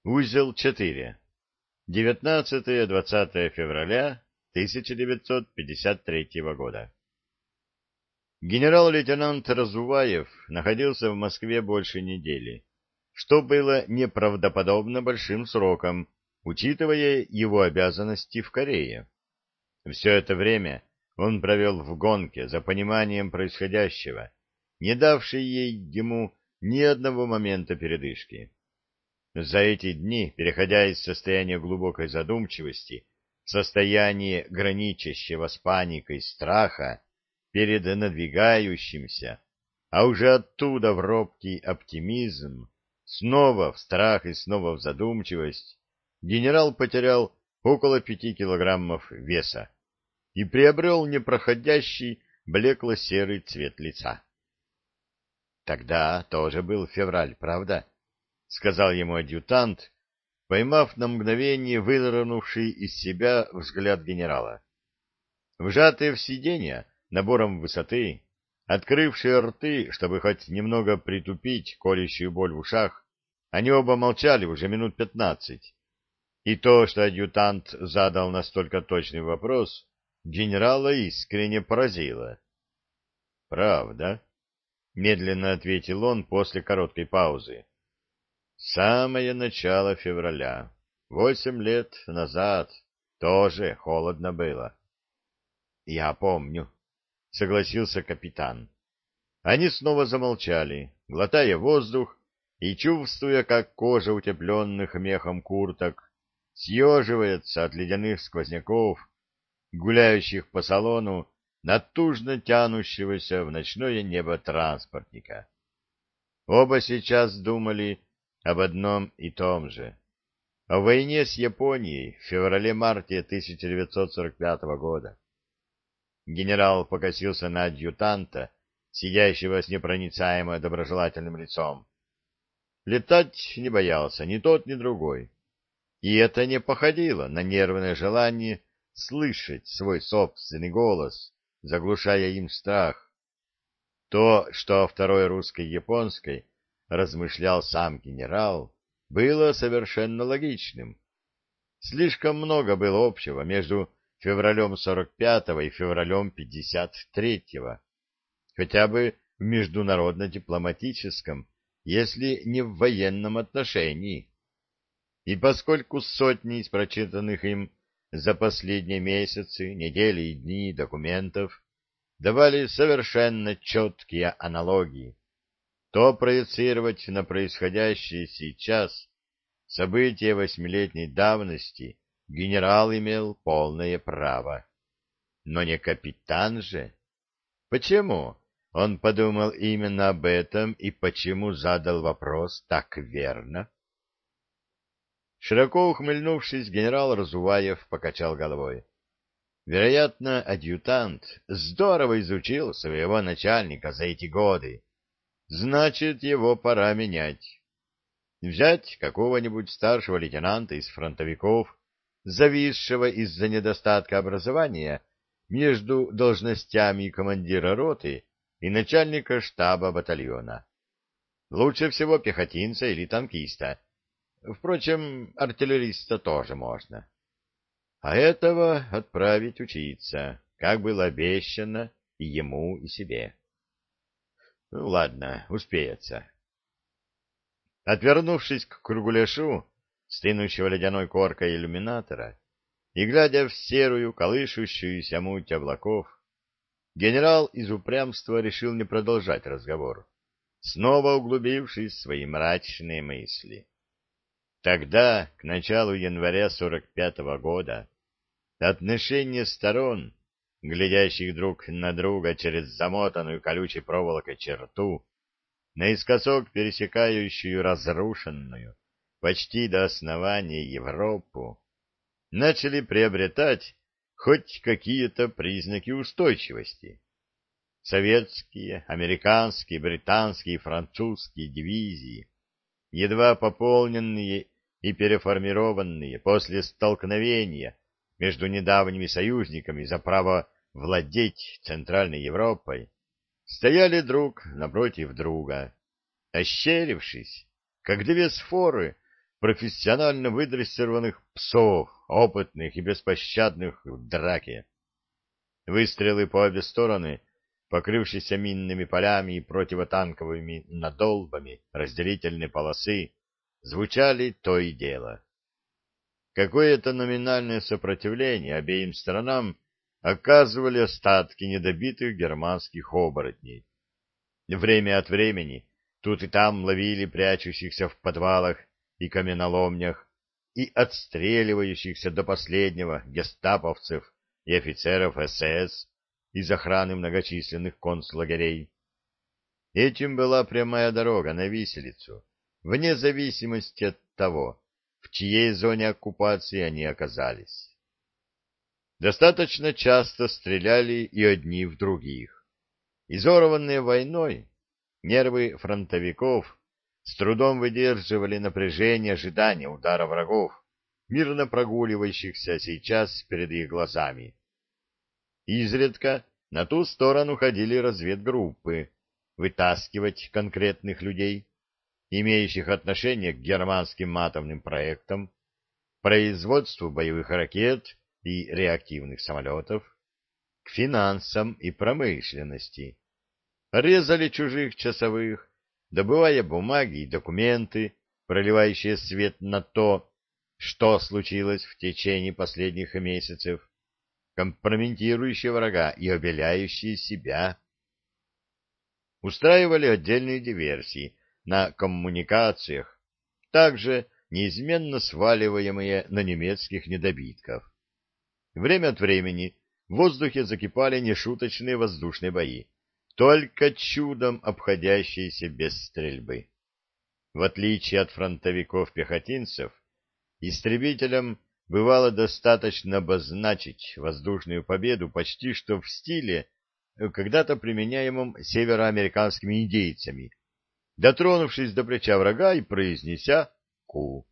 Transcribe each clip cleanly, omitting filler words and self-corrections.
Узел 4. 19-20 февраля 1953 года. Генерал-лейтенант Разуваев находился в Москве больше недели, что было неправдоподобно большим сроком, учитывая его обязанности в Корее. Все это время он провел в гонке за пониманием происходящего, не давшей ему ни одного момента передышки. За эти дни, переходя из состояния глубокой задумчивости в состояние граничащего с паникой страха перед надвигающимся, а уже оттуда в робкий оптимизм, снова в страх и снова в задумчивость, генерал потерял около 5 килограммов веса и приобрел непроходящий блекло-серый цвет лица. Тогда тоже был февраль, правда? — сказал ему адъютант, поймав на мгновение вынырнувший из себя взгляд генерала. Вжатые в сиденья набором высоты, открывшие рты, чтобы хоть немного притупить колющую боль в ушах, они оба молчали уже минут 15. И то, что адъютант задал настолько точный вопрос, генерала искренне поразило. — Правда? — медленно ответил он после короткой паузы. Самое начало февраля. 8 лет назад тоже холодно было. — Я помню, — согласился капитан. Они снова замолчали, глотая воздух и чувствуя, как кожа утепленных мехом курток съеживается от ледяных сквозняков, гуляющих по салону натужно тянущегося в ночное небо транспортника. Оба сейчас думали об одном и том же. О войне с Японией в феврале-марте 1945 года. Генерал покосился на адъютанта, сидящего с непроницаемо доброжелательным лицом. Летать не боялся ни тот, ни другой. И это не походило на нервное желание слышать свой собственный голос, заглушая им страх. То, что о второй русско-японской размышлял сам генерал, было совершенно логичным. Слишком много было общего между февралем 45-го и февралем 53-го, хотя бы в международно-дипломатическом, если не в военном отношении. И поскольку сотни из прочитанных им за последние месяцы, недели и дни документов давали совершенно четкие аналогии, то проецировать на происходящее сейчас события 8-летней давности генерал имел полное право. Но не капитан же. Почему он подумал именно об этом и почему задал вопрос так верно? Широко ухмыльнувшись, генерал Разуваев покачал головой. Вероятно, адъютант здорово изучил своего начальника за эти годы. Значит, его пора менять. Взять какого-нибудь старшего лейтенанта из фронтовиков, зависшего из-за недостатка образования между должностями командира роты и начальника штаба батальона. Лучше всего пехотинца или танкиста. Впрочем, артиллериста тоже можно. А этого отправить учиться, как было обещано и ему, и себе. Ну, ладно, успеется. Отвернувшись к кругляшу, стынущего ледяной коркой иллюминатора, и глядя в серую, колышущуюся муть облаков, генерал из упрямства решил не продолжать разговор, снова углубившись в свои мрачные мысли. Тогда, к началу января 45-го года, отношения сторон, глядящих друг на друга через замотанную колючей проволокой черту, наискосок пересекающую разрушенную почти до основания Европу, начали приобретать хоть какие-то признаки устойчивости. Советские, американские, британские и французские дивизии, едва пополненные и переформированные после столкновения между недавними союзниками за право владеть Центральной Европой, стояли друг напротив друга, ощерившись, как две сфоры профессионально выдрессированных псов, опытных и беспощадных в драке. Выстрелы по обе стороны, покрывшиеся минными полями и противотанковыми надолбами разделительной полосы, звучали то и дело. Какое-то номинальное сопротивление обеим сторонам оказывали остатки недобитых германских оборотней. Время от времени тут и там ловили прячущихся в подвалах и каменоломнях и отстреливающихся до последнего гестаповцев и офицеров СС из охраны многочисленных концлагерей. Этим была прямая дорога на виселицу, вне зависимости от того, в чьей зоне оккупации они оказались. Достаточно часто стреляли и одни в других. Изорванные войной, нервы фронтовиков с трудом выдерживали напряжение ожидания удара врагов, мирно прогуливающихся сейчас перед их глазами. Изредка на ту сторону ходили разведгруппы, вытаскивать конкретных людей, имеющих отношение к германским атомным проектам, производству боевых ракет и реактивных самолетов, к финансам и промышленности. Резали чужих часовых, добывая бумаги и документы, проливающие свет на то, что случилось в течение последних месяцев, компрометирующие врага и обеляющие себя. Устраивали отдельные диверсии на коммуникациях, также неизменно сваливаемые на немецких недобитков. Время от времени в воздухе закипали нешуточные воздушные бои, только чудом обходящиеся без стрельбы. В отличие от фронтовиков-пехотинцев, истребителям бывало достаточно обозначить воздушную победу почти что в стиле, когда-то применяемом североамериканскими индейцами, дотронувшись до плеча врага и произнеся «ку».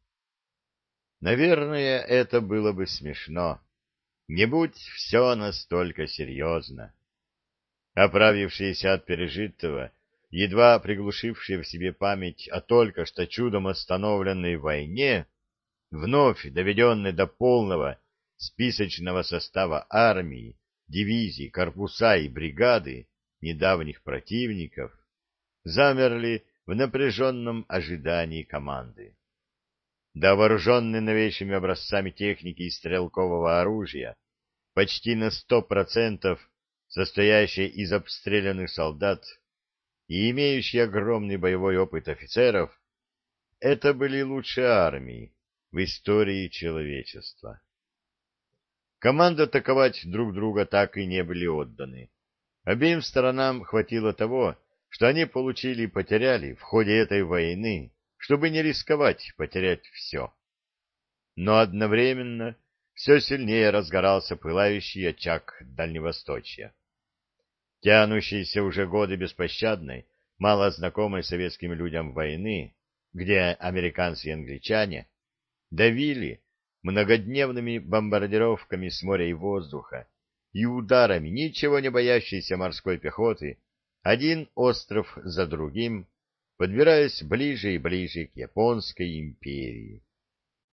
Наверное, это было бы смешно. Не будь все настолько серьезно. Оправившиеся от пережитого, едва приглушившие в себе память о только что чудом остановленной войне, вновь доведенные до полного списочного состава армии, дивизий, корпуса и бригады недавних противников, замерли в напряженном ожидании команды. Да вооруженные новейшими образцами техники и стрелкового оружия, почти на 100% состоящие из обстрелянных солдат и имеющие огромный боевой опыт офицеров, это были лучшие армии в истории человечества. Команды атаковать друг друга так и не были отданы. Обеим сторонам хватило того, что они получили и потеряли в ходе этой войны, чтобы не рисковать потерять все. Но одновременно все сильнее разгорался пылающий очаг Дальневосточья. Тянущиеся уже годы беспощадной, мало знакомой советским людям войны, где американцы и англичане давили многодневными бомбардировками с моря и воздуха и ударами ничего не боящейся морской пехоты, один остров за другим, подбираясь ближе и ближе к Японской империи.